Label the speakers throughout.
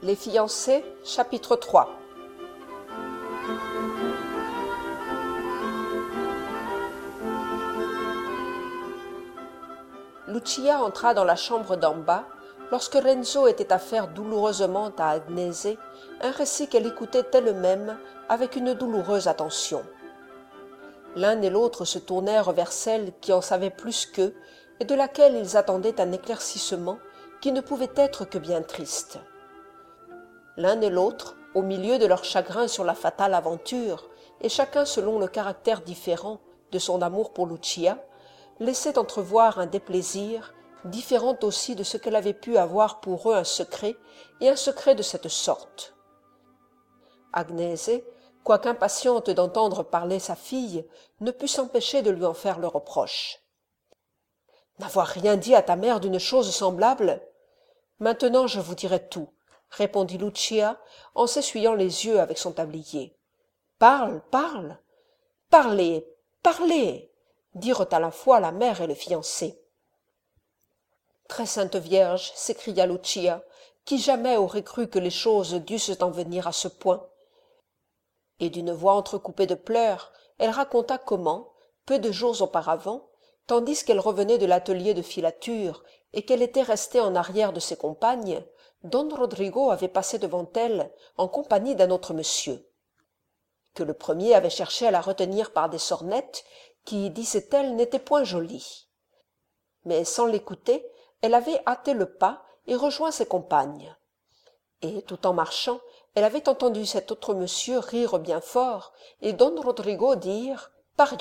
Speaker 1: Les fiancés, chapitre 3. Lucia entra dans la chambre d'en bas lorsque Renzo était à faire douloureusement à Agnese un récit qu'elle écoutait elle-même avec une douloureuse attention. L'un et l'autre se tournèrent vers celle qui en savait plus qu'eux et de laquelle ils attendaient un éclaircissement qui ne pouvait être que bien triste. L'un et l'autre, au milieu de leur chagrin sur la fatale aventure, et chacun selon le caractère différent de son amour pour Lucia, laissaient entrevoir un déplaisir, différent aussi de ce qu'elle avait pu avoir pour eux un secret, et un secret de cette sorte. Agnese, quoique impatiente d'entendre parler sa fille, ne put s'empêcher de lui en faire le reproche. « N'avoir rien dit à ta mère d'une chose semblable ? Maintenant je vous dirai tout, répondit Lucia en s'essuyant les yeux avec son tablier. « Parle, parle !»« Parlez, parlez !» dirent à la fois la mère et le fiancé. « Très sainte Vierge !» s'écria Lucia, qui jamais aurait cru que les choses dussent en venir à ce point. Et d'une voix entrecoupée de pleurs, elle raconta comment, peu de jours auparavant, tandis qu'elle revenait de l'atelier de filature et qu'elle était restée en arrière de ses compagnes, Don Rodrigo avait passé devant elle en compagnie d'un autre monsieur, que le premier avait cherché à la retenir par des sornettes qui, disait-elle, n'étaient point jolies. Mais sans l'écouter, elle avait hâté le pas et rejoint ses compagnes. Et, tout en marchant, elle avait entendu cet autre monsieur rire bien fort et Don Rodrigo dire « Parions ».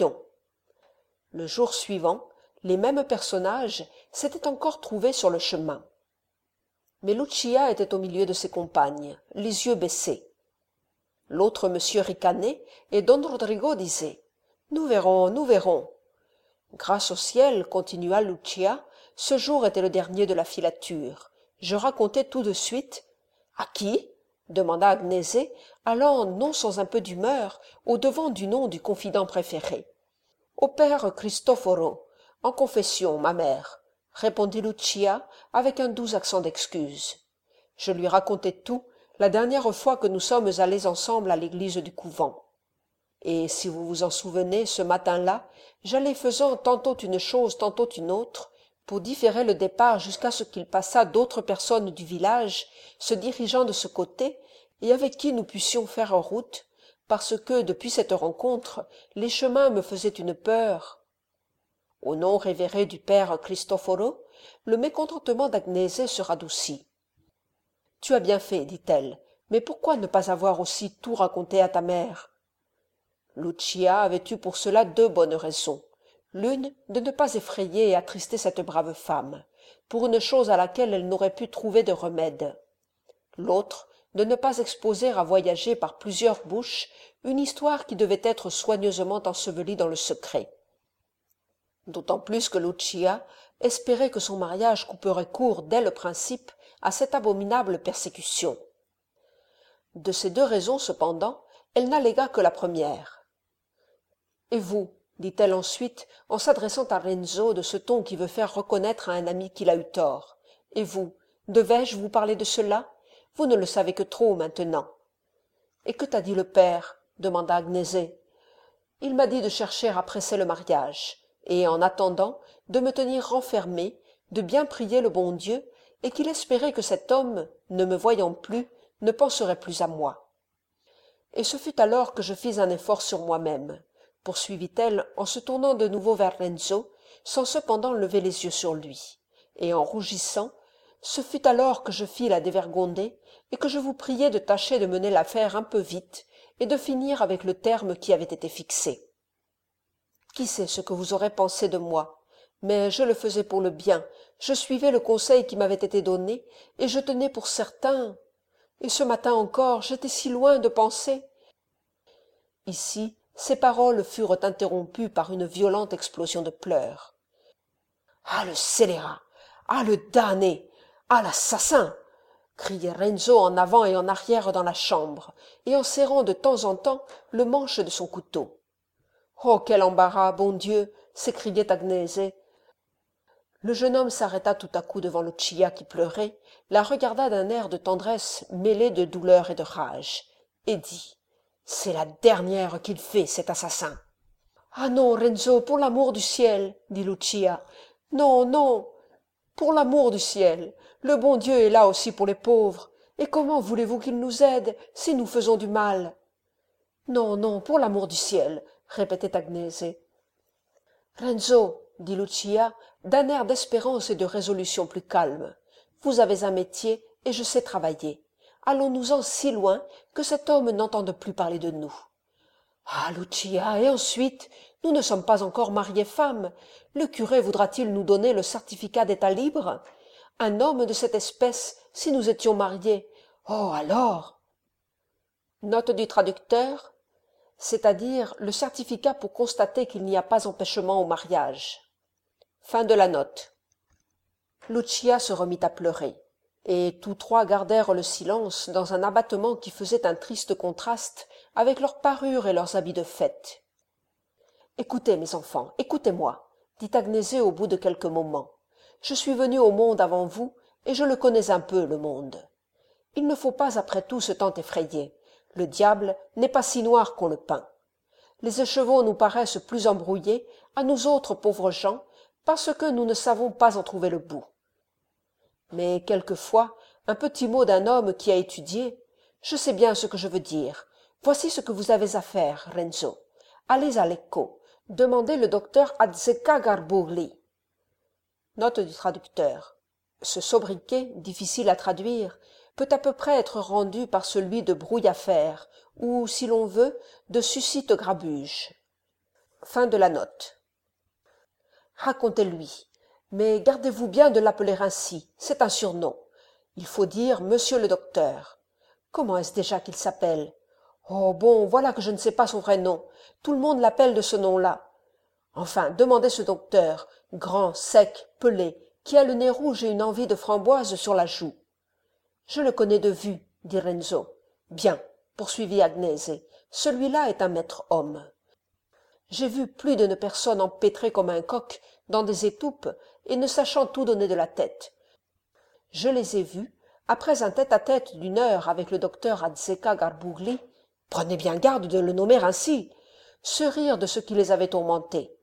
Speaker 1: Le jour suivant, les mêmes personnages s'étaient encore trouvés sur le chemin. Mais Lucia était au milieu de ses compagnes, les yeux baissés. L'autre monsieur ricanait, et Don Rodrigo disait « Nous verrons, nous verrons ». Grâce au ciel, continua Lucia, ce jour était le dernier de la filature. Je racontai tout de suite. « À qui ?» demanda Agnese, allant, non sans un peu d'humeur, au-devant du nom du confident préféré. « Au père Cristoforo, en confession, ma mère, » répondit Lucia avec un doux accent d'excuse. Je lui racontai tout, la dernière fois que nous sommes allés ensemble à l'église du couvent. Et si vous vous en souvenez, ce matin-là, j'allais faisant tantôt une chose, tantôt une autre, pour différer le départ jusqu'à ce qu'il passât d'autres personnes du village, se dirigeant de ce côté, et avec qui nous pussions faire route, parce que, depuis cette rencontre, les chemins me faisaient une peur. Au nom révéré du père Cristoforo, le mécontentement d'Agnese se radoucit. « Tu as bien fait, dit-elle, mais pourquoi ne pas avoir aussi tout raconté à ta mère ?» Lucia avait eu pour cela deux bonnes raisons. L'une, de ne pas effrayer et attrister cette brave femme, pour une chose à laquelle elle n'aurait pu trouver de remède. L'autre, de ne pas exposer à voyager par plusieurs bouches une histoire qui devait être soigneusement ensevelie dans le secret. D'autant plus que Lucia espérait que son mariage couperait court dès le principe à cette abominable persécution. De ces deux raisons, cependant, elle n'allégua que la première. « Et vous ?» dit-elle ensuite, en s'adressant à Renzo de ce ton qui veut faire reconnaître à un ami qu'il a eu tort. « Et vous, devais-je vous parler de cela ? Vous ne le savez que trop maintenant. »« Et que t'a dit le père ?» demanda Agnese. « Il m'a dit de chercher à presser le mariage, et, en attendant, de me tenir renfermée, de bien prier le bon Dieu, et qu'il espérait que cet homme, ne me voyant plus, ne penserait plus à moi. Et ce fut alors que je fis un effort sur moi-même, poursuivit-elle en se tournant de nouveau vers Renzo, sans cependant lever les yeux sur lui, et en rougissant, ce fut alors que je fis la dévergondée et que je vous priai de tâcher de mener l'affaire un peu vite et de finir avec le terme qui avait été fixé. Qui sait ce que vous aurez pensé de moi, mais je le faisais pour le bien, je suivais le conseil qui m'avait été donné, et je tenais pour certain. Et ce matin encore, j'étais si loin de penser. » Ici, ces paroles furent interrompues par une violente explosion de pleurs. « Ah, le scélérat ! Ah, le damné ! Ah, l'assassin !» criait Renzo en avant et en arrière dans la chambre, et en serrant de temps en temps le manche de son couteau. « Oh, quel embarras, bon Dieu !» s'écriait Agnese. Le jeune homme s'arrêta tout à coup devant Lucia qui pleurait, la regarda d'un air de tendresse mêlé de douleur et de rage, et dit « C'est la dernière qu'il fait, cet assassin !»« Ah non, Renzo, pour l'amour du ciel !» dit Lucia. « Non, non, pour l'amour du ciel, le bon Dieu est là aussi pour les pauvres, et comment voulez-vous qu'il nous aide si nous faisons du mal ?»« Non, non, pour l'amour du ciel !» répétait Agnese. « Renzo, dit Lucia, d'un air d'espérance et de résolution plus calme, vous avez un métier et je sais travailler. Allons-nous-en si loin que cet homme n'entende plus parler de nous. Ah, Lucia, et ensuite, nous ne sommes pas encore mariés femmes. Le curé voudra-t-il nous donner le certificat d'état libre? Un homme de cette espèce, si nous étions mariés, oh alors! Note du traducteur, c'est-à-dire le certificat pour constater qu'il n'y a pas empêchement au mariage. Fin de la note. Lucia se remit à pleurer, et tous trois gardèrent le silence dans un abattement qui faisait un triste contraste avec leurs parures et leurs habits de fête. « Écoutez, mes enfants, écoutez-moi, dit Agnese au bout de quelques moments. Je suis venue au monde avant vous, et je le connais un peu, le monde. Il ne faut pas après tout se tant effrayer. Le diable n'est pas si noir qu'on le peint. Les écheveaux nous paraissent plus embrouillés, à nous autres pauvres gens, parce que nous ne savons pas en trouver le bout. Mais quelquefois, un petit mot d'un homme qui a étudié, je sais bien ce que je veux dire. Voici ce que vous avez à faire, Renzo. Allez à Lecco, demandez le docteur Azzeccagarbugli. Note du traducteur. Ce sobriquet, difficile à traduire, peut à peu près être rendu par celui de brouille-à-fer, ou, si l'on veut, de suscite-grabuge. Fin de la note. Racontez-lui, mais gardez-vous bien de l'appeler ainsi, c'est un surnom. Il faut dire monsieur le docteur. Comment est-ce déjà qu'il s'appelle? Oh bon, voilà que je ne sais pas son vrai nom. Tout le monde l'appelle de ce nom-là. Enfin, demandez ce docteur, grand, sec, pelé, qui a le nez rouge et une envie de framboise sur la joue. Je le connais de vue, dit Renzo. Bien, poursuivit Agnese, celui-là est un maître homme. J'ai vu plus d'une personne empêtrée comme un coq dans des étoupes et ne sachant tout donner de la tête. Je les ai vus, après un tête-à-tête d'une heure avec le docteur Azzeccagarbugli, prenez bien garde de le nommer ainsi, se rire de ce qui les avait tourmentés.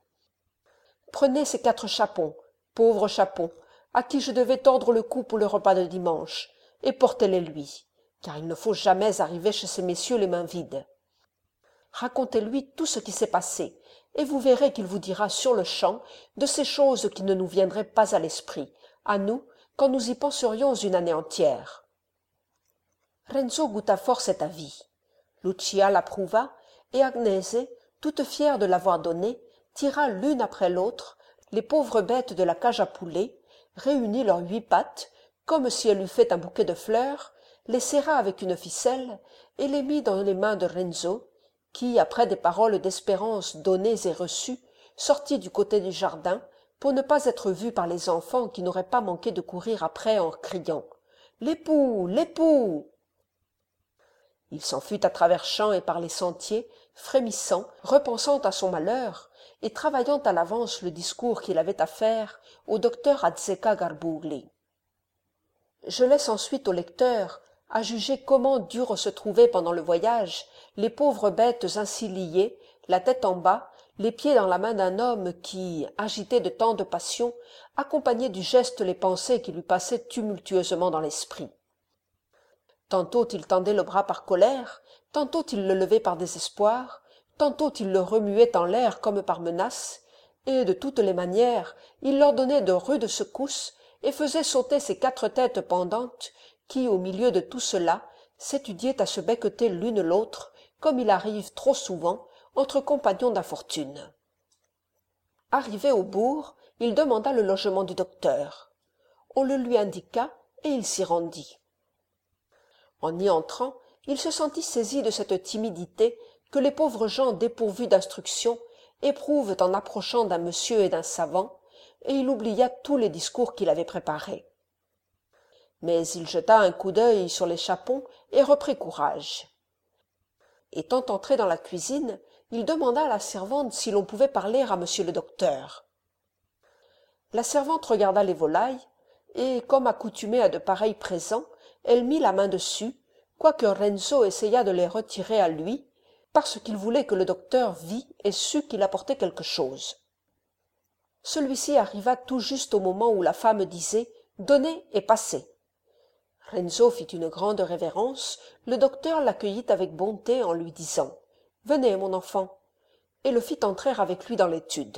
Speaker 1: Prenez ces 4 chapons, pauvres chapons, à qui je devais tordre le cou pour le repas de dimanche, et portez-les lui, car il ne faut jamais arriver chez ces messieurs les mains vides. Racontez-lui tout ce qui s'est passé, et vous verrez qu'il vous dira sur-le-champ de ces choses qui ne nous viendraient pas à l'esprit, à nous, quand nous y penserions une année entière. Renzo goûta fort cet avis. Lucia l'approuva, et Agnese, toute fière de l'avoir donné, tira l'une après l'autre les pauvres bêtes de la cage à poulets, réunit leurs 8 pattes, comme si elle eût fait un bouquet de fleurs, les serra avec une ficelle, et les mit dans les mains de Renzo, qui, après des paroles d'espérance données et reçues, sortit du côté du jardin, pour ne pas être vu par les enfants qui n'auraient pas manqué de courir après en criant « L'époux, l'époux !» Il s'enfuit à travers champs et par les sentiers, frémissant, repensant à son malheur, et travaillant à l'avance le discours qu'il avait à faire au docteur Azzeccagarbugli. Je laisse ensuite au lecteur à juger comment durent se trouver pendant le voyage les pauvres bêtes ainsi liées, la tête en bas, les pieds dans la main d'un homme qui, agité de tant de passion, accompagnait du geste les pensées qui lui passaient tumultueusement dans l'esprit. Tantôt il tendait le bras par colère, tantôt il le levait par désespoir, tantôt il le remuait en l'air comme par menace, et de toutes les manières il leur donnait de rudes secousses et faisait sauter ces 4 têtes pendantes qui, au milieu de tout cela, s'étudiaient à se becqueter l'une l'autre, comme il arrive trop souvent entre compagnons d'infortune. Arrivé au bourg, il demanda le logement du docteur. On le lui indiqua et il s'y rendit. En y entrant, il se sentit saisi de cette timidité que les pauvres gens dépourvus d'instruction éprouvent en approchant d'un monsieur et d'un savant, et il oublia tous les discours qu'il avait préparés. Mais il jeta un coup d'œil sur les chapons et reprit courage. Étant entré dans la cuisine, il demanda à la servante si l'on pouvait parler à monsieur le docteur. La servante regarda les volailles, et, comme accoutumée à de pareils présents, elle mit la main dessus, quoique Renzo essayât de les retirer à lui, parce qu'il voulait que le docteur vît et sût qu'il apportait quelque chose. Celui-ci arriva tout juste au moment où la femme disait « Donnez et passez ». Renzo fit une grande révérence, le docteur l'accueillit avec bonté en lui disant « Venez, mon enfant », et le fit entrer avec lui dans l'étude.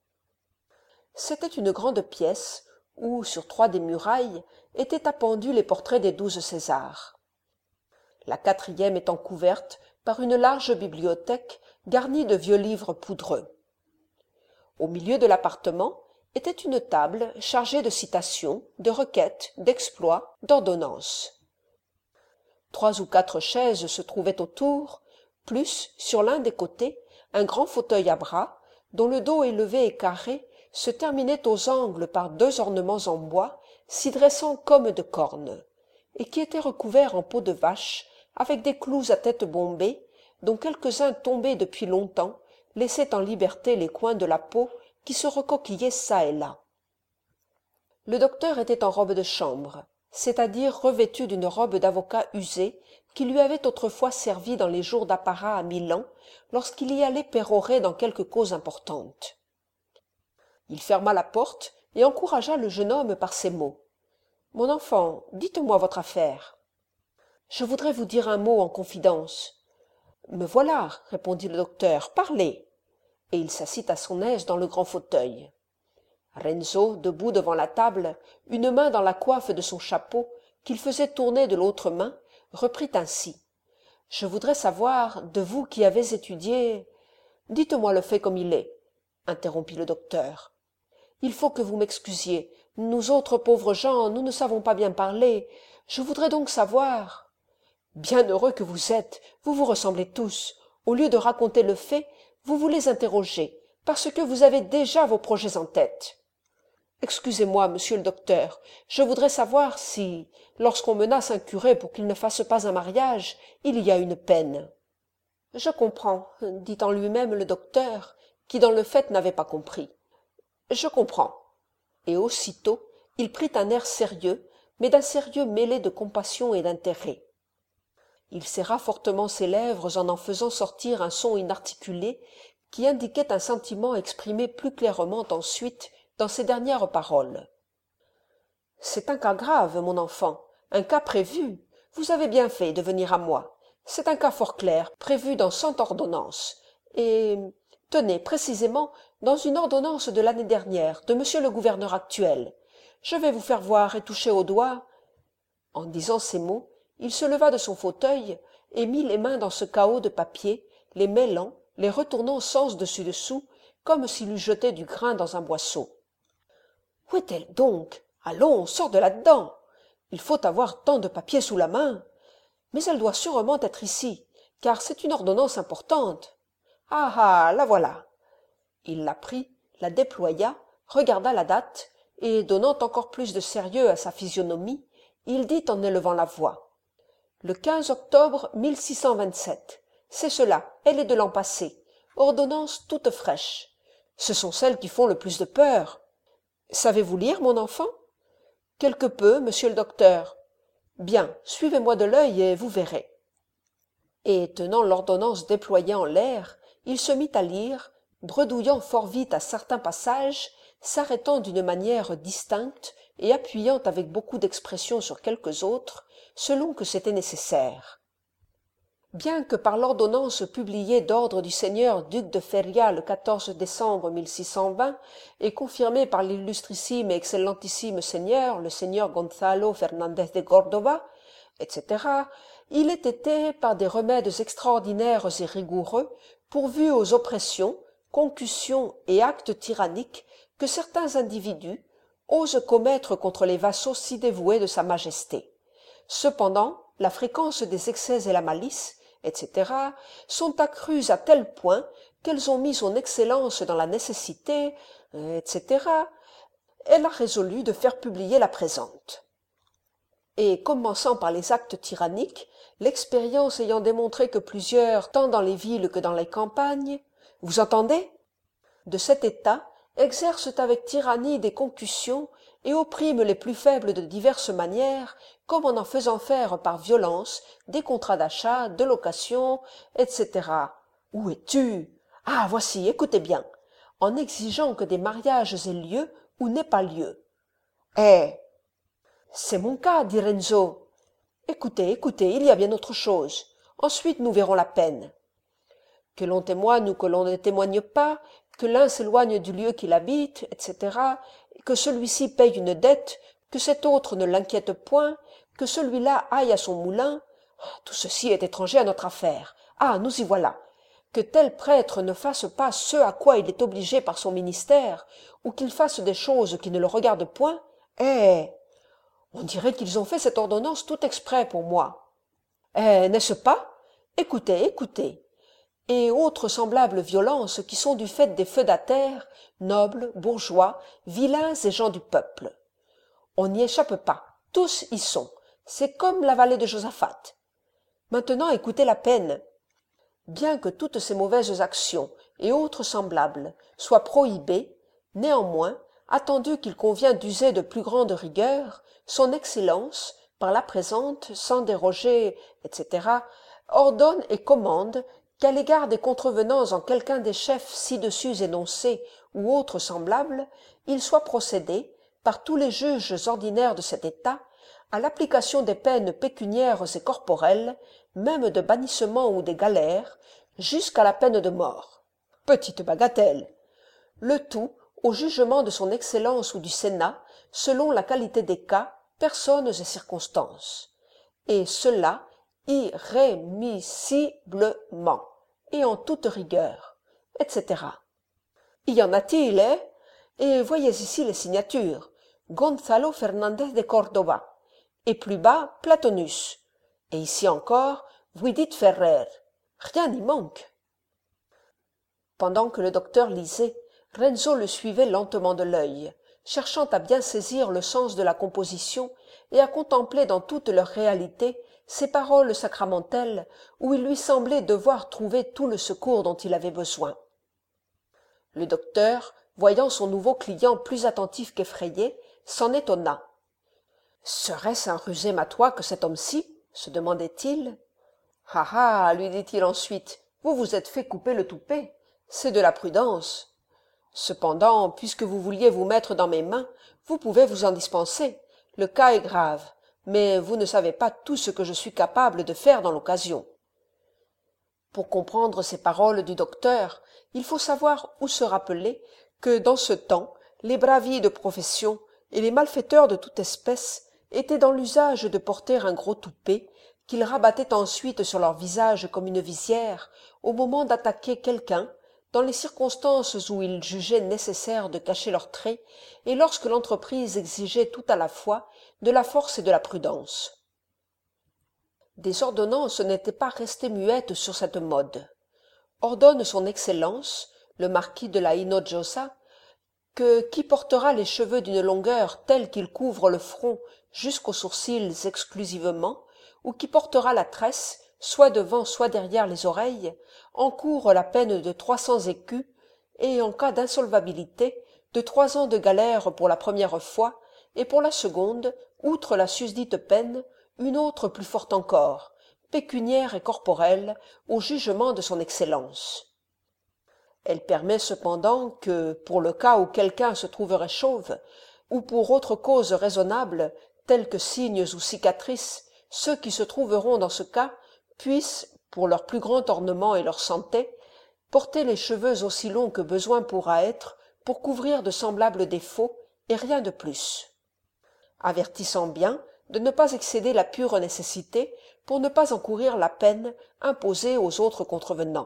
Speaker 1: C'était une grande pièce où, sur 3 des murailles, étaient appendus les portraits des 12 Césars. La 4e étant couverte par une large bibliothèque garnie de vieux livres poudreux. Au milieu de l'appartement était une table chargée de citations, de requêtes, d'exploits, d'ordonnances. 3 ou 4 chaises se trouvaient autour, plus, sur l'un des côtés, un grand fauteuil à bras, dont le dos élevé et carré se terminait aux angles par 2 ornements en bois s'y dressant comme de cornes, et qui étaient recouverts en peau de vache, avec des clous à tête bombée, dont quelques-uns tombés depuis longtemps laissaient en liberté les coins de la peau qui se recoquillaient çà et là. Le docteur était en robe de chambre, c'est-à-dire revêtu d'une robe d'avocat usée qui lui avait autrefois servi dans les jours d'apparat à Milan lorsqu'il y allait pérorer dans quelque cause importante. Il ferma la porte et encouragea le jeune homme par ces mots. « Mon enfant, dites-moi votre affaire. »« Je voudrais vous dire un mot en confidence. »« Me voilà, » répondit le docteur, « parlez. » Et il s'assit à son aise dans le grand fauteuil. Renzo, debout devant la table, une main dans la coiffe de son chapeau, qu'il faisait tourner de l'autre main, reprit ainsi. « Je voudrais savoir, de vous qui avez étudié… »« Dites-moi le fait comme il est, » interrompit le docteur. « Il faut que vous m'excusiez. Nous autres pauvres gens, nous ne savons pas bien parler. Je voudrais donc savoir… » « Bien heureux que vous êtes, vous vous ressemblez tous. Au lieu de raconter le fait, vous voulez interroger, parce que vous avez déjà vos projets en tête. Excusez-moi, monsieur le docteur, je voudrais savoir si, lorsqu'on menace un curé pour qu'il ne fasse pas un mariage, il y a une peine. »« Je comprends, » dit en lui-même le docteur, qui dans le fait n'avait pas compris. « Je comprends. » Et aussitôt, il prit un air sérieux, mais d'un sérieux mêlé de compassion et d'intérêt. Il serra fortement ses lèvres en faisant sortir un son inarticulé qui indiquait un sentiment exprimé plus clairement ensuite dans ses dernières paroles. « C'est un cas grave, mon enfant, un cas prévu. Vous avez bien fait de venir à moi. C'est un cas fort clair, prévu dans 100 ordonnances. Et, tenez, précisément, dans une ordonnance de l'année dernière, de monsieur le gouverneur actuel. Je vais vous faire voir et toucher au doigt. » En disant ces mots, il se leva de son fauteuil et mit les mains dans ce chaos de papier, les mêlant, les retournant sens dessus dessous, comme s'il eût jeté du grain dans un boisseau. « Où est-elle donc ? Allons, sors de là-dedans. Il faut avoir tant de papier sous la main. Mais elle doit sûrement être ici, car c'est une ordonnance importante. Ah ah, la voilà. » Il la prit, la déploya, regarda la date, et, donnant encore plus de sérieux à sa physionomie, il dit en élevant la voix. « Le 15 octobre 1627. C'est cela, elle est de l'an passé. Ordonnance toute fraîche. Ce sont celles qui font le plus de peur. Savez-vous lire, mon enfant ? » ?»« Quelque peu, monsieur le docteur. »« Bien, suivez-moi de l'œil et vous verrez. » Et, tenant l'ordonnance déployée en l'air, il se mit à lire, bredouillant fort vite à certains passages, s'arrêtant d'une manière distincte et appuyant avec beaucoup d'expression sur quelques autres, selon que c'était nécessaire. Bien que par l'ordonnance publiée d'ordre du seigneur duc de Feria le 14 décembre 1620 et confirmée par l'illustrissime et excellentissime seigneur, le seigneur Gonzalo Fernandez de Cordova, etc., il ait été, par des remèdes extraordinaires et rigoureux, pourvu aux oppressions, concussions et actes tyranniques que certains individus osent commettre contre les vassaux si dévoués de sa majesté. Cependant, la fréquence des excès et la malice, etc., sont accrues à tel point qu'elles ont mis son excellence dans la nécessité, etc., elle a résolu de faire publier la présente. Et commençant par les actes tyranniques, l'expérience ayant démontré que plusieurs, tant dans les villes que dans les campagnes, vous entendez ? De cet état, exercent avec tyrannie des concussions et oppriment les plus faibles de diverses manières, comme en faisant faire par violence des contrats d'achat, de location, etc. Où es-tu? Ah, voici, écoutez bien. En exigeant que des mariages aient lieu où n'est pas lieu. Eh, c'est mon cas, dit Renzo. Écoutez, écoutez, il y a bien autre chose. Ensuite nous verrons la peine. Que l'on témoigne ou que l'on ne témoigne pas, que l'un s'éloigne du lieu qu'il habite, etc., que celui-ci paye une dette, que cet autre ne l'inquiète point, que celui-là aille à son moulin, tout ceci est étranger à notre affaire. Ah, nous y voilà. Que tel prêtre ne fasse pas ce à quoi il est obligé par son ministère, ou qu'il fasse des choses qui ne le regardent point, on dirait qu'ils ont fait cette ordonnance tout exprès pour moi. N'est-ce pas? Écoutez, écoutez. Et autres semblables violences qui sont du fait des feudataires, nobles, bourgeois, vilains et gens du peuple. On n'y échappe pas, tous y sont, c'est comme la vallée de Josaphat. Maintenant écoutez la peine. Bien que toutes ces mauvaises actions et autres semblables soient prohibées, néanmoins, attendu qu'il convient d'user de plus grande rigueur, son Excellence, par la présente, sans déroger, etc., ordonne et commande qu'à l'égard des contrevenants en quelqu'un des chefs ci-dessus énoncés ou autres semblables, il soit procédé, par tous les juges ordinaires de cet État, à l'application des peines pécuniaires et corporelles, même de bannissement ou des galères, jusqu'à la peine de mort. Petite bagatelle. Le tout au jugement de son Excellence ou du Sénat, selon la qualité des cas, personnes et circonstances. Et cela irrémissiblement, et en toute rigueur, etc. Y en a-t-il, Et voyez ici les signatures. Gonzalo Fernandez de Córdoba. Et plus bas, Platonus. Et ici encore, Vuidit Ferrer. Rien n'y manque. Pendant que le docteur lisait, Renzo le suivait lentement de l'œil, cherchant à bien saisir le sens de la composition et à contempler dans toute leur réalité ces paroles sacramentelles où il lui semblait devoir trouver tout le secours dont il avait besoin. Le docteur, voyant son nouveau client plus attentif qu'effrayé, s'en étonna. « Serait-ce un rusé matois que cet homme-ci » se demandait-il. « Ah ah » lui dit-il ensuite, « vous vous êtes fait couper le toupet. C'est de la prudence. Cependant, puisque vous vouliez vous mettre dans mes mains, vous pouvez vous en dispenser. Le cas est grave, mais vous ne savez pas tout ce que je suis capable de faire dans l'occasion. » Pour comprendre ces paroles du docteur, il faut savoir ou se rappeler que dans ce temps, les bravilles de profession et les malfaiteurs de toute espèce étaient dans l'usage de porter un gros toupet qu'ils rabattaient ensuite sur leur visage comme une visière au moment d'attaquer quelqu'un, dans les circonstances où ils jugeaient nécessaire de cacher leurs traits et lorsque l'entreprise exigeait tout à la fois de la force et de la prudence. Des ordonnances n'étaient pas restées muettes sur cette mode. Ordonne son Excellence, le marquis de la Hinojosa, que qui portera les cheveux d'une longueur telle qu'ils couvrent le front jusqu'aux sourcils exclusivement, ou qui portera la tresse, soit devant, soit derrière les oreilles, encourt la peine de 300 écus, et en cas d'insolvabilité, de 3 ans de galère pour la première fois, et pour la seconde, outre la susdite peine, une autre plus forte encore, pécuniaire et corporelle, au jugement de son Excellence. Elle permet cependant que, pour le cas où quelqu'un se trouverait chauve, ou pour autre cause raisonnable, telle que signes ou cicatrices, ceux qui se trouveront dans ce cas puissent, pour leur plus grand ornement et leur santé, porter les cheveux aussi longs que besoin pourra être pour couvrir de semblables défauts, et rien de plus. Avertissant bien de ne pas excéder la pure nécessité pour ne pas encourir la peine imposée aux autres contrevenants.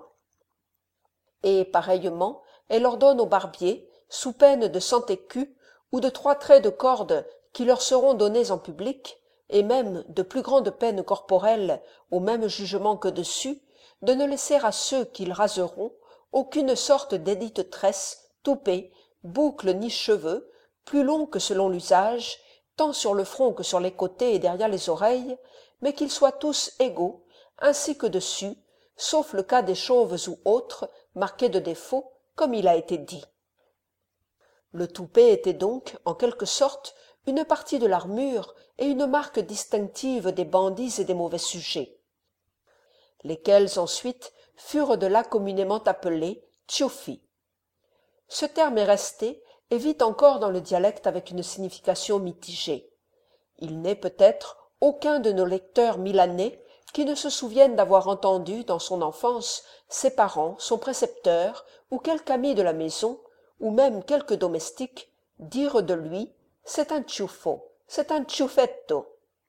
Speaker 1: Et, pareillement, elle ordonne aux barbiers, sous peine de 100 écus ou de 3 traits de corde qui leur seront donnés en public, et même de plus grandes peines corporelles au même jugement que dessus, de ne laisser à ceux qu'ils raseront aucune sorte d'édite tresse, toupet, boucle ni cheveux, plus longs que selon l'usage, tant sur le front que sur les côtés et derrière les oreilles, mais qu'ils soient tous égaux, ainsi que dessus, sauf le cas des chauves ou autres, marqués de défauts, comme il a été dit. Le toupet était donc, en quelque sorte, une partie de l'armure et une marque distinctive des bandits et des mauvais sujets, lesquels ensuite furent de là communément appelés tiofi. Ce terme est resté et vit encore dans le dialecte avec une signification mitigée. Il n'est peut-être aucun de nos lecteurs milanais qui ne se souvienne d'avoir entendu, dans son enfance, ses parents, son précepteur, ou quelque ami de la maison, ou même quelque domestique, dire de lui « c'est un ciuffo, c'est un ciuffetto ».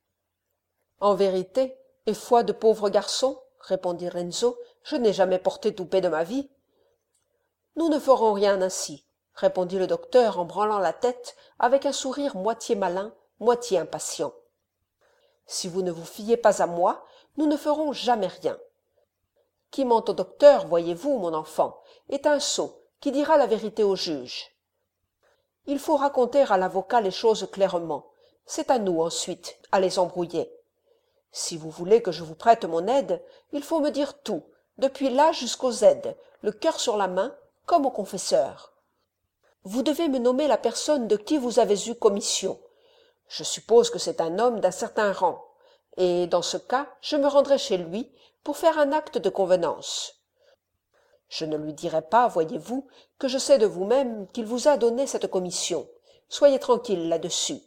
Speaker 1: En vérité, et foi de pauvre garçon, répondit Renzo, je n'ai jamais porté toupet de ma vie. Nous ne ferons rien ainsi, répondit le docteur en branlant la tête avec un sourire moitié malin, moitié impatient. Si vous ne vous fiez pas à moi, nous ne ferons jamais rien. Qui ment au docteur, voyez-vous, mon enfant, est un sot qui dira la vérité au juge. Il faut raconter à l'avocat les choses clairement. C'est à nous, ensuite, à les embrouiller. Si vous voulez que je vous prête mon aide, il faut me dire tout, depuis l'A jusqu'au Z, le cœur sur la main, comme au confesseur. Vous devez me nommer la personne de qui vous avez eu commission. Je suppose que c'est un homme d'un certain rang, et dans ce cas, je me rendrai chez lui pour faire un acte de convenance. Je ne lui dirai pas, voyez-vous, que je sais de vous-même qu'il vous a donné cette commission. Soyez tranquille là-dessus.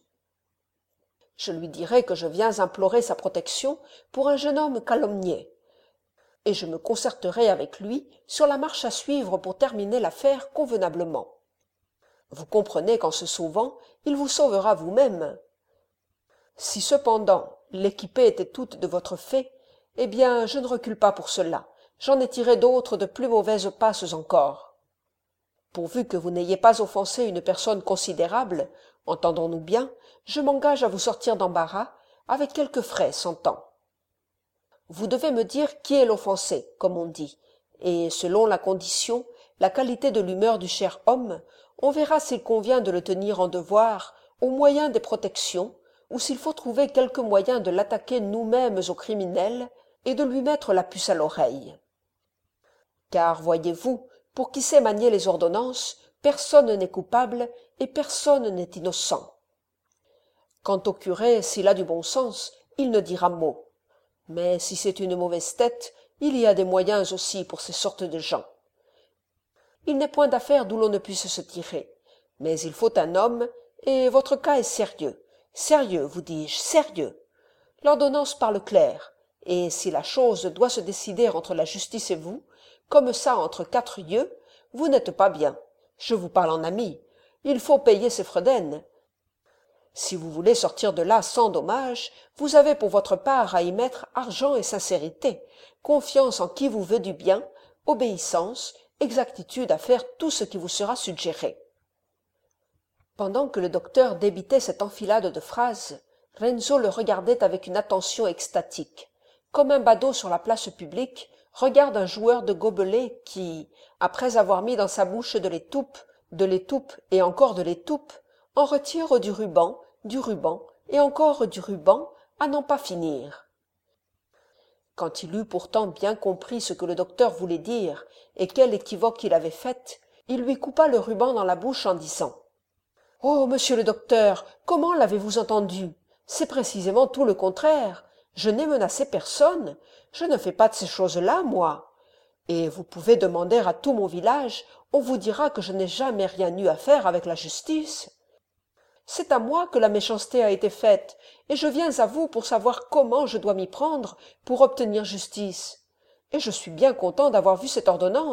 Speaker 1: Je lui dirai que je viens implorer sa protection pour un jeune homme calomnié, et je me concerterai avec lui sur la marche à suivre pour terminer l'affaire convenablement. Vous comprenez qu'en se sauvant, il vous sauvera vous-même. Si cependant l'équipée était toute de votre fait, eh bien je ne recule pas pour cela, j'en ai tiré d'autres de plus mauvaises passes encore. Pourvu que vous n'ayez pas offensé une personne considérable, entendons-nous bien, je m'engage à vous sortir d'embarras, avec quelques frais, s'entend. Vous devez me dire qui est l'offensé, comme on dit, et selon la condition, la qualité de l'humeur du cher homme, on verra s'il convient de le tenir en devoir au moyen des protections, ou s'il faut trouver quelque moyen de l'attaquer nous-mêmes au criminel et de lui mettre la puce à l'oreille. Car, voyez-vous, pour qui sait manier les ordonnances, personne n'est coupable et personne n'est innocent. Quant au curé, s'il a du bon sens, il ne dira mot. Mais si c'est une mauvaise tête, il y a des moyens aussi pour ces sortes de gens. Il n'est point d'affaire d'où l'on ne puisse se tirer, mais il faut un homme, et votre cas est sérieux. Sérieux, vous dis-je, sérieux. L'ordonnance parle clair, et si la chose doit se décider entre la justice et vous, comme ça entre quatre yeux, vous n'êtes pas bien. Je vous parle en ami. Il faut payer ses fredaines. Si vous voulez sortir de là sans dommage, vous avez pour votre part à y mettre argent et sincérité, confiance en qui vous veut du bien, obéissance, exactitude à faire tout ce qui vous sera suggéré. Pendant que le docteur débitait cette enfilade de phrases, Renzo le regardait avec une attention extatique, comme un badaud sur la place publique regarde un joueur de gobelet qui, après avoir mis dans sa bouche de l'étoupe et encore de l'étoupe, en retire du ruban et encore du ruban à n'en pas finir. Quand il eut pourtant bien compris ce que le docteur voulait dire et quel équivoque il avait fait, il lui coupa le ruban dans la bouche en disant « Oh, monsieur le docteur, comment l'avez-vous entendu? C'est précisément tout le contraire. Je n'ai menacé personne. Je ne fais pas de ces choses-là, moi. Et vous pouvez demander à tout mon village, on vous dira que je n'ai jamais rien eu à faire avec la justice. C'est à moi que la méchanceté a été faite, et je viens à vous pour savoir comment je dois m'y prendre pour obtenir justice. Et je suis bien content d'avoir vu cette ordonnance. »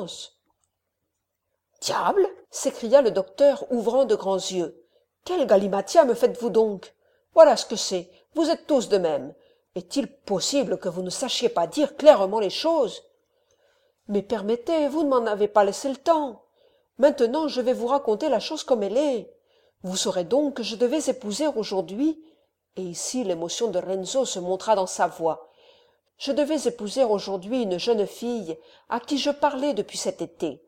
Speaker 1: « Diable !» s'écria le docteur, ouvrant de grands yeux. « Quelle galimatia me faites-vous donc? Voilà ce que c'est, vous êtes tous de même. Est-il possible que vous ne sachiez pas dire clairement les choses? Mais permettez, vous ne m'en avez pas laissé le temps. Maintenant je vais vous raconter la chose comme elle est. Vous saurez donc que je devais épouser aujourd'hui, et ici l'émotion de Renzo se montra dans sa voix, je devais épouser aujourd'hui une jeune fille à qui je parlais depuis cet été.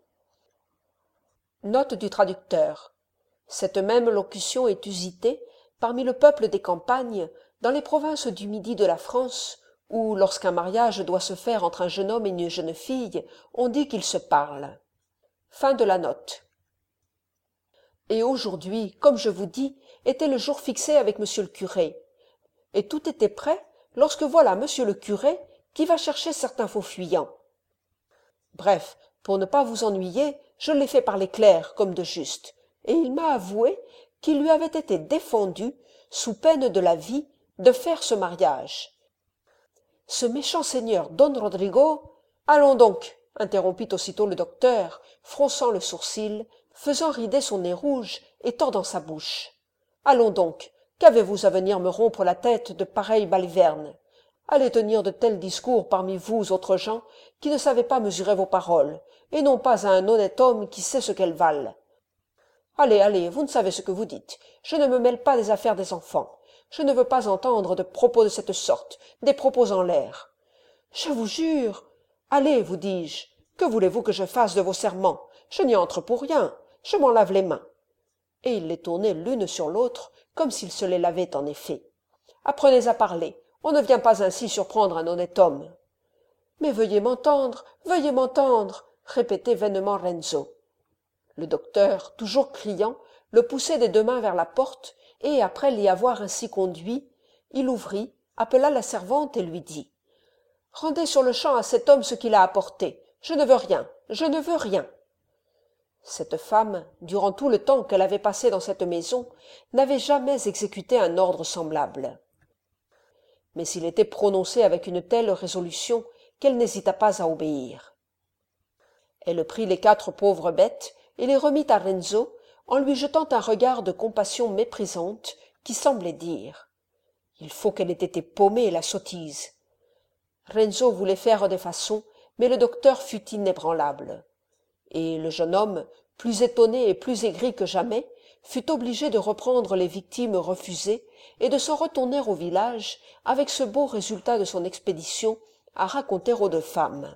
Speaker 1: Note du traducteur. Cette même locution est usitée parmi le peuple des campagnes, dans les provinces du midi de la France, où, lorsqu'un mariage doit se faire entre un jeune homme et une jeune fille, on dit qu'ils se parlent. Fin de la note. Et aujourd'hui, comme je vous dis, était le jour fixé avec monsieur le curé. Et tout était prêt lorsque voilà monsieur le curé qui va chercher certains faux fuyants. Bref, pour ne pas vous ennuyer, je l'ai fait parler clair comme de juste, et il m'a avoué qu'il lui avait été défendu, sous peine de la vie, de faire ce mariage. Ce méchant seigneur Don Rodrigo... Allons donc, interrompit aussitôt le docteur, fronçant le sourcil, faisant rider son nez rouge et tordant sa bouche. Allons donc, qu'avez-vous à venir me rompre la tête de pareilles balivernes? Allez tenir de tels discours parmi vous autres gens qui ne savez pas mesurer vos paroles, et non pas à un honnête homme qui sait ce qu'elles valent. Allez, allez, vous ne savez ce que vous dites. Je ne me mêle pas des affaires des enfants. Je ne veux pas entendre de propos de cette sorte, des propos en l'air. Je vous jure. Allez, vous dis-je. Que voulez-vous que je fasse de vos serments? Je n'y entre pour rien. Je m'en lave les mains. Et il les tournait l'une sur l'autre, comme s'il se les lavait en effet. Apprenez à parler. On ne vient pas ainsi surprendre un honnête homme. Mais veuillez m'entendre, répétait vainement Renzo. Le docteur, toujours criant, le poussait des deux mains vers la porte, et après l'y avoir ainsi conduit, il ouvrit, appela la servante et lui dit « Rendez sur-le-champ à cet homme ce qu'il a apporté. Je ne veux rien, je ne veux rien. » Cette femme, durant tout le temps qu'elle avait passé dans cette maison, n'avait jamais exécuté un ordre semblable. Mais il était prononcé avec une telle résolution qu'elle n'hésita pas à obéir. Elle prit les 4 pauvres bêtes et les remit à Renzo en lui jetant un regard de compassion méprisante qui semblait dire « Il faut qu'elle ait été paumée, la sottise !» Renzo voulait faire des façons, mais le docteur fut inébranlable. Et le jeune homme, plus étonné et plus aigri que jamais, fut obligé de reprendre les victimes refusées et de s'en retourner au village avec ce beau résultat de son expédition à raconter aux 2 femmes.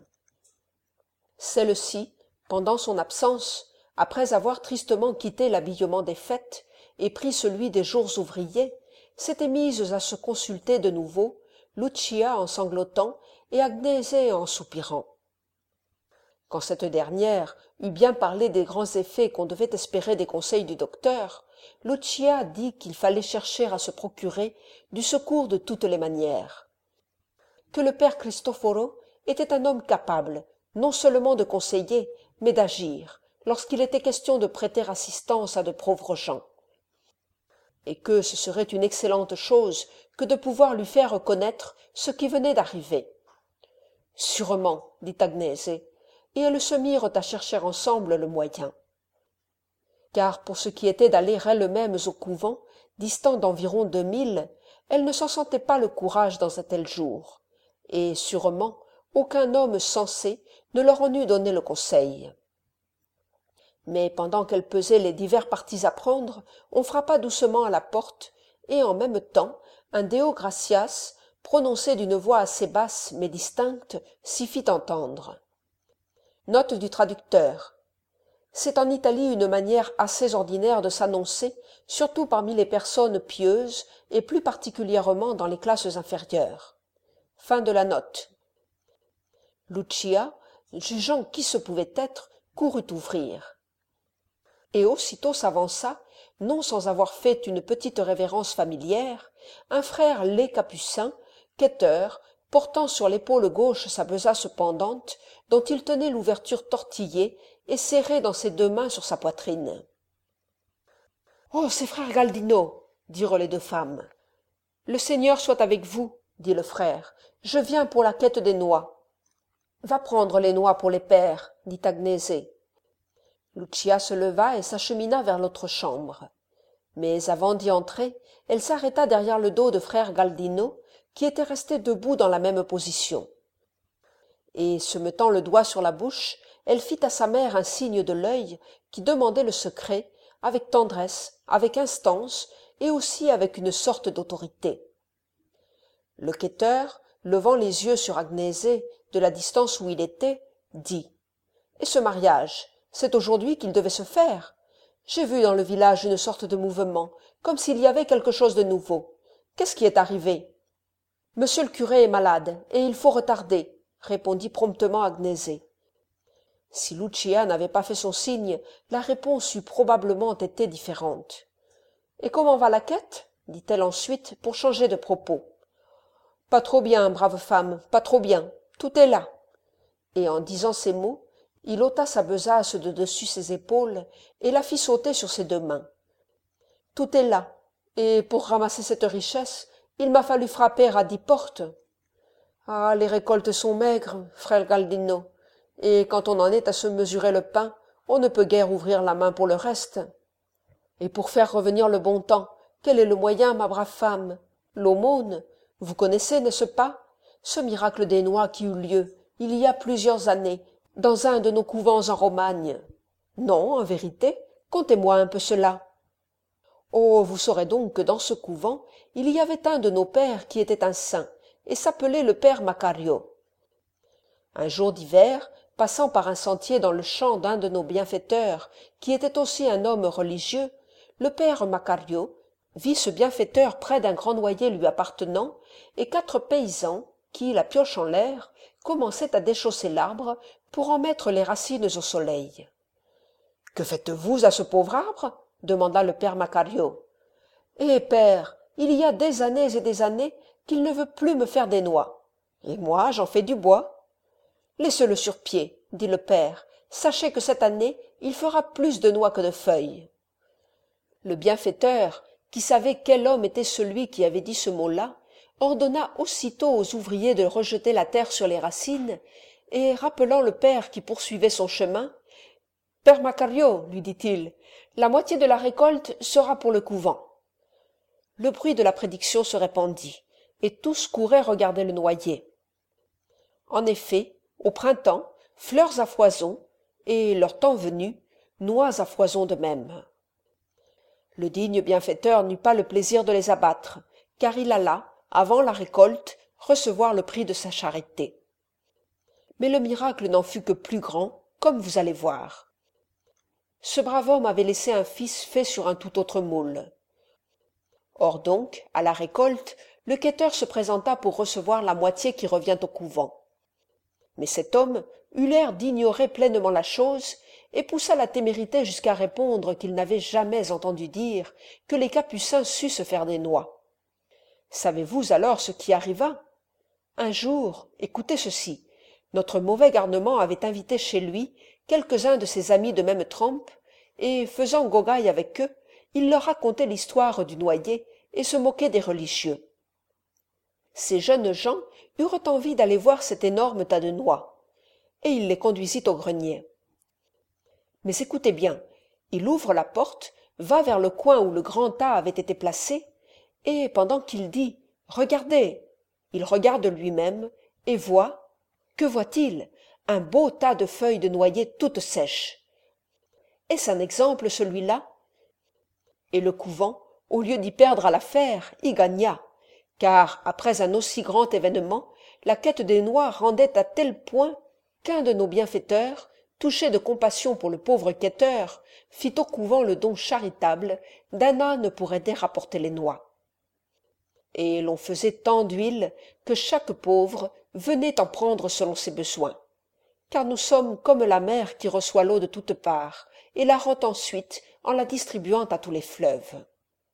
Speaker 1: Celles-ci, pendant son absence, après avoir tristement quitté l'habillement des fêtes et pris celui des jours ouvriers, s'étaient mises à se consulter de nouveau, Lucia en sanglotant et Agnese en soupirant. Quand cette dernière eut bien parlé des grands effets qu'on devait espérer des conseils du docteur, Lucia dit qu'il fallait chercher à se procurer du secours de toutes les manières. Que le père Cristoforo était un homme capable, non seulement de conseiller, mais d'agir, lorsqu'il était question de prêter assistance à de pauvres gens. Et que ce serait une excellente chose que de pouvoir lui faire connaître ce qui venait d'arriver. « Sûrement, dit Agnese, et elles se mirent à chercher ensemble le moyen. Car pour ce qui était d'aller elles-mêmes au couvent, distant d'environ 2 milles, elles ne s'en sentaient pas le courage dans un tel jour, et sûrement aucun homme sensé ne leur en eût donné le conseil. Mais pendant qu'elles pesaient les divers partis à prendre, on frappa doucement à la porte, et en même temps un Deo gratias, prononcé d'une voix assez basse mais distincte, s'y fit entendre. Note du traducteur. C'est en Italie une manière assez ordinaire de s'annoncer, surtout parmi les personnes pieuses et plus particulièrement dans les classes inférieures. Fin de la note. Lucia, jugeant qui ce pouvait être, courut ouvrir. Et aussitôt s'avança, non sans avoir fait une petite révérence familière, un frère laid capucin, quêteur, portant sur l'épaule gauche sa besace pendante, dont il tenait l'ouverture tortillée et serrée dans ses 2 mains sur sa poitrine. « Oh, c'est frère Galdino !» dirent les 2 femmes. « Le Seigneur soit avec vous, » dit le frère. « Je viens pour la quête des noix. »« Va prendre les noix pour les pères, » dit Agnese. Lucia se leva et s'achemina vers l'autre chambre. Mais avant d'y entrer, elle s'arrêta derrière le dos de frère Galdino, qui était resté debout dans la même position. Et, se mettant le doigt sur la bouche, elle fit à sa mère un signe de l'œil qui demandait le secret, avec tendresse, avec instance, et aussi avec une sorte d'autorité. Le quêteur, levant les yeux sur Agnese, de la distance où il était, dit « Et ce mariage, c'est aujourd'hui qu'il devait se faire. J'ai vu dans le village une sorte de mouvement, comme s'il y avait quelque chose de nouveau. Qu'est-ce qui est arrivé ?»« Monsieur le curé est malade, et il faut retarder, » répondit promptement Agnese. Si Lucia n'avait pas fait son signe, la réponse eût probablement été différente. « Et comment va la quête ?» dit-elle ensuite pour changer de propos. « Pas trop bien, brave femme, pas trop bien. Tout est là. » Et en disant ces mots, il ôta sa besace de dessus ses épaules et la fit sauter sur ses deux mains. « Tout est là. Et pour ramasser cette richesse, il m'a fallu frapper à 10 portes. Ah, les récoltes sont maigres, frère Galdino, et quand on en est à se mesurer le pain, on ne peut guère ouvrir la main pour le reste. Et pour faire revenir le bon temps, quel est le moyen, ma brave femme? L'aumône. Vous connaissez, n'est-ce pas, ce miracle des noix qui eut lieu, il y a plusieurs années, dans un de nos couvents en Romagne? Non, en vérité, contez-moi un peu cela. Oh, vous saurez donc que dans ce couvent, il y avait un de nos pères qui était un saint, et s'appelait le père Macario. Un jour d'hiver, passant par un sentier dans le champ d'un de nos bienfaiteurs, qui était aussi un homme religieux, le père Macario vit ce bienfaiteur près d'un grand noyer lui appartenant, et 4 paysans, qui, la pioche en l'air, commençaient à déchausser l'arbre pour en mettre les racines au soleil. « Que faites-vous à ce pauvre arbre ?» demanda le père Macario. « Eh, père, il y a des années et des années qu'il ne veut plus me faire des noix. Et moi, j'en fais du bois. »« Laissez-le sur pied, » dit le père. « Sachez que cette année, il fera plus de noix que de feuilles. » Le bienfaiteur, qui savait quel homme était celui qui avait dit ce mot-là, ordonna aussitôt aux ouvriers de rejeter la terre sur les racines, et, rappelant le père qui poursuivait son chemin, « Père Macario, lui dit-il, la moitié de la récolte sera pour le couvent. » Le bruit de la prédiction se répandit, et tous couraient regarder le noyer. En effet, au printemps, fleurs à foison, et, leur temps venu, noix à foison de même. Le digne bienfaiteur n'eut pas le plaisir de les abattre, car il alla, avant la récolte, recevoir le prix de sa charité. Mais le miracle n'en fut que plus grand, comme vous allez voir. Ce brave homme avait laissé un fils fait sur un tout autre moule. Or donc, à la récolte, le quêteur se présenta pour recevoir la moitié qui revient au couvent. Mais cet homme eut l'air d'ignorer pleinement la chose et poussa la témérité jusqu'à répondre qu'il n'avait jamais entendu dire que les capucins sussent faire des noix. Savez-vous alors ce qui arriva? Un jour, écoutez ceci, notre mauvais garnement avait invité chez lui quelques-uns de ses amis de même trempe, et, faisant gogaille avec eux, il leur racontait l'histoire du noyer et se moquait des religieux. Ces jeunes gens eurent envie d'aller voir cet énorme tas de noix, et il les conduisit au grenier. Mais écoutez bien, il ouvre la porte, va vers le coin où le grand tas avait été placé, et pendant qu'il dit « Regardez !» il regarde lui-même et voit, que voit-il? Un beau tas de feuilles de noyer toutes sèches. Est-ce un exemple, celui-là? Et le couvent, au lieu d'y perdre à l'affaire, y gagna, car, après un aussi grand événement, la quête des noix rendait à tel point qu'un de nos bienfaiteurs, touché de compassion pour le pauvre quêteur, fit au couvent le don charitable d'un âne pour aider à porter les noix. Et l'on faisait tant d'huile que chaque pauvre venait en prendre selon ses besoins, car nous sommes comme la mer qui reçoit l'eau de toutes parts et la rend ensuite en la distribuant à tous les fleuves.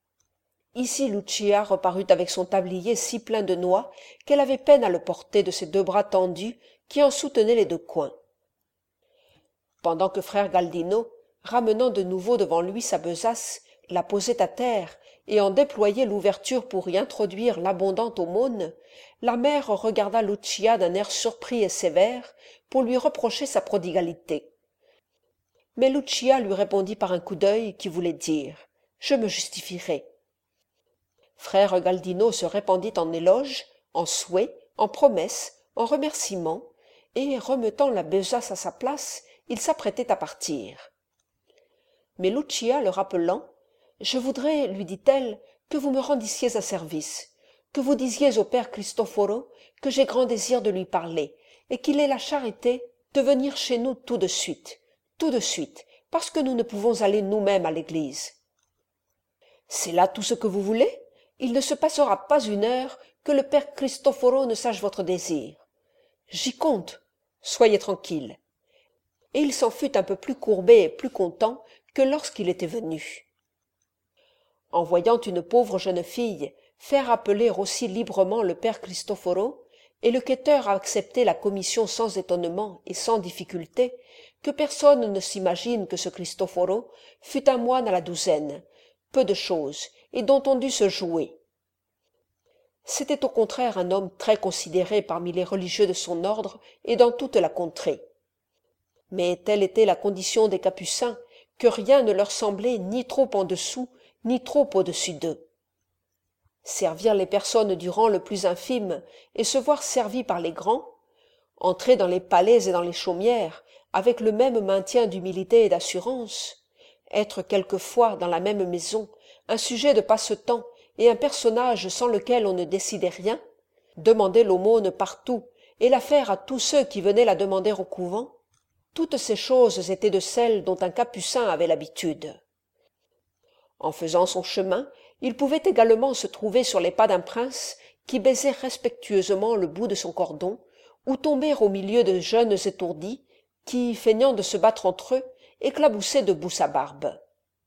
Speaker 1: Ici Lucia reparut avec son tablier si plein de noix qu'elle avait peine à le porter de ses 2 bras tendus qui en soutenaient les 2 coins. Pendant que frère Galdino, ramenant de nouveau devant lui sa besace, la posait à terre et en déployait l'ouverture pour y introduire l'abondante aumône, la mère regarda Lucia d'un air surpris et sévère pour lui reprocher sa prodigalité. Mais Lucia lui répondit par un coup d'œil qui voulait dire « Je me justifierai ». Frère Galdino se répandit en éloges, en souhaits, en promesses, en remerciements, et, remettant la besace à sa place, il s'apprêtait à partir. Mais Lucia, le rappelant, « Je voudrais, lui dit-elle, que vous me rendissiez un service, que vous disiez au père Cristoforo que j'ai grand désir de lui parler, et qu'il ait la charité de venir chez nous tout de suite, parce que nous ne pouvons aller nous-mêmes à l'église. »« C'est là tout ce que vous voulez ? Il ne se passera pas une heure que le père Cristoforo ne sache votre désir. J'y compte, soyez tranquille. et il s'en fut un peu plus courbé et plus content que lorsqu'il était venu. En voyant une pauvre jeune fille faire appeler aussi librement le père Cristoforo, et le quêteur accepter la commission sans étonnement et sans difficulté, que personne ne s'imagine que ce Cristoforo fût un moine à la douzaine, peu de chose, et dont on dût se jouer. C'était au contraire un homme très considéré parmi les religieux de son ordre et dans toute la contrée. Mais telle était la condition des capucins que rien ne leur semblait ni trop en dessous, ni trop au-dessus d'eux. Servir les personnes du rang le plus infime et se voir servis par les grands, entrer dans les palais et dans les chaumières avec le même maintien d'humilité et d'assurance, être quelquefois dans la même maison un sujet de passe-temps et un personnage sans lequel on ne décidait rien, demander l'aumône partout et la faire à tous ceux qui venaient la demander au couvent, toutes ces choses étaient de celles dont un capucin avait l'habitude. En faisant son chemin, il pouvait également se trouver sur les pas d'un prince qui baisait respectueusement le bout de son cordon, ou tomber au milieu de jeunes étourdis qui, feignant de se battre entre eux, éclaboussaient debout sa barbe.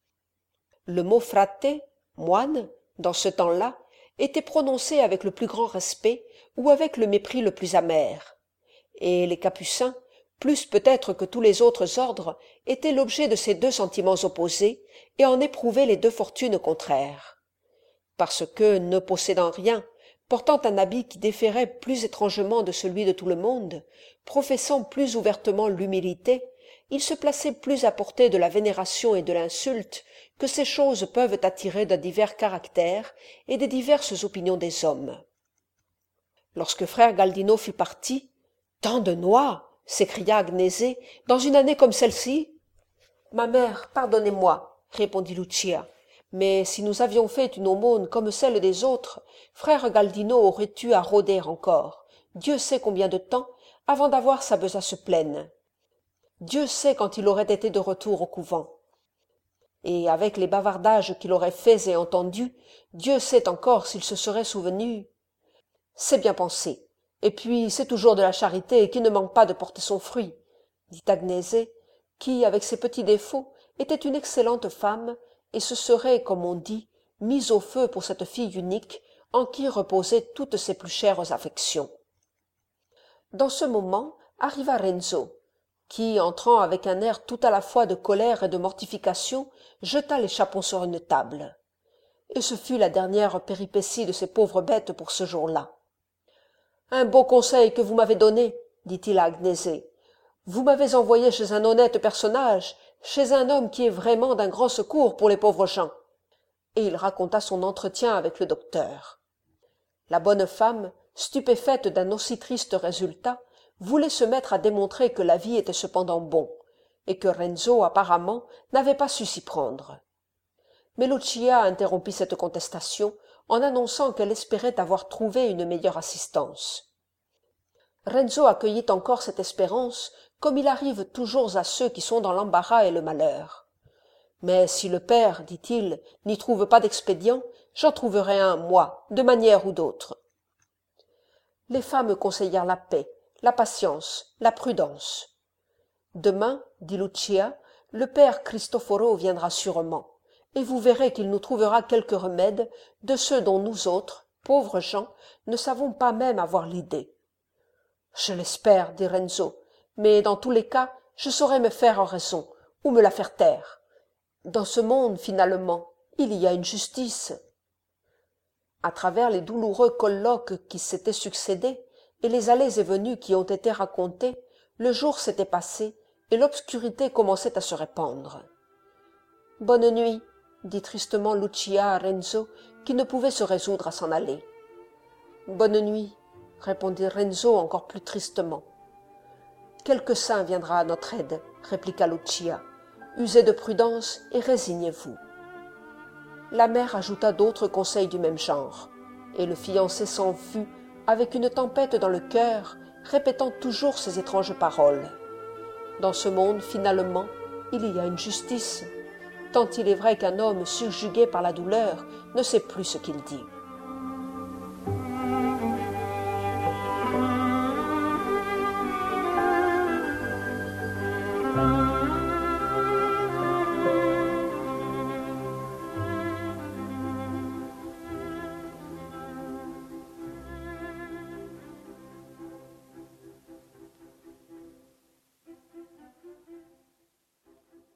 Speaker 1: Le mot frate, moine, dans ce temps-là, était prononcé avec le plus grand respect ou avec le mépris le plus amer, et les capucins, plus peut-être que tous les autres ordres, étaient l'objet de ces deux sentiments opposés et en éprouvaient les deux fortunes contraires. Parce que, ne possédant rien, portant un habit qui différait plus étrangement de celui de tout le monde, professant plus ouvertement l'humilité, ils se plaçaient plus à portée de la vénération et de l'insulte que ces choses peuvent attirer d'un divers caractère et des diverses opinions des hommes. Lorsque frère Galdino fut parti, « Tant de noix !» s'écria Agnese, « dans une année comme celle-ci ?»« Ma mère, pardonnez-moi, » répondit Lucia, « mais si nous avions fait une aumône comme celle des autres, frère Galdino aurait eu à rôder encore, Dieu sait combien de temps, avant d'avoir sa besace pleine. Dieu sait quand il aurait été de retour au couvent. Et avec les bavardages qu'il aurait faits et entendus, Dieu sait encore s'il se serait souvenu. C'est bien pensé. Et puis c'est toujours de la charité qui ne manque pas de porter son fruit, dit Agnese, qui, avec ses petits défauts, était une excellente femme et se serait, comme on dit, mise au feu pour cette fille unique en qui reposaient toutes ses plus chères affections. Dans ce moment arriva Renzo, qui, entrant avec un air tout à la fois de colère et de mortification, jeta les chapons sur une table. Et ce fut la dernière péripétie de ces pauvres bêtes pour ce jour-là. « Un beau conseil que vous m'avez donné, dit-il à Agnese. Vous m'avez envoyé chez un honnête personnage, chez un homme qui est vraiment d'un grand secours pour les pauvres gens. » Et il raconta son entretien avec le docteur. La bonne femme, stupéfaite d'un aussi triste résultat, voulait se mettre à démontrer que la vie était cependant bon, et que Renzo, apparemment, n'avait pas su s'y prendre. Mais Lucia interrompit cette contestation en annonçant qu'elle espérait avoir trouvé une meilleure assistance. Renzo accueillit encore cette espérance comme il arrive toujours à ceux qui sont dans l'embarras et le malheur. Mais si le père, dit-il, n'y trouve pas d'expédient, j'en trouverai un, moi, de manière ou d'autre. Les femmes conseillèrent la paix, la patience, la prudence. Demain, dit Lucia, le père Cristoforo viendra sûrement, et vous verrez qu'il nous trouvera quelques remèdes de ceux dont nous autres, pauvres gens, ne savons pas même avoir l'idée. Je l'espère, dit Renzo, mais dans tous les cas, je saurai me faire en raison, ou me la faire taire. Dans ce monde, finalement, il y a une justice. À travers les douloureux colloques qui s'étaient succédé, et les allées et venues qui ont été racontées, le jour s'était passé, et l'obscurité commençait à se répandre. « Bonne nuit, » dit tristement Lucia à Renzo, qui ne pouvait se résoudre à s'en aller. « Bonne nuit, » répondit Renzo encore plus tristement. « Quelque saint viendra à notre aide, » répliqua Lucia. « Usez de prudence et résignez-vous. » La mère ajouta d'autres conseils du même genre, et le fiancé s'en fut avec une tempête dans le cœur, répétant toujours ces étranges paroles. Dans ce monde, finalement, il y a une justice, tant il est vrai qu'un homme subjugué par la douleur ne sait plus ce qu'il dit.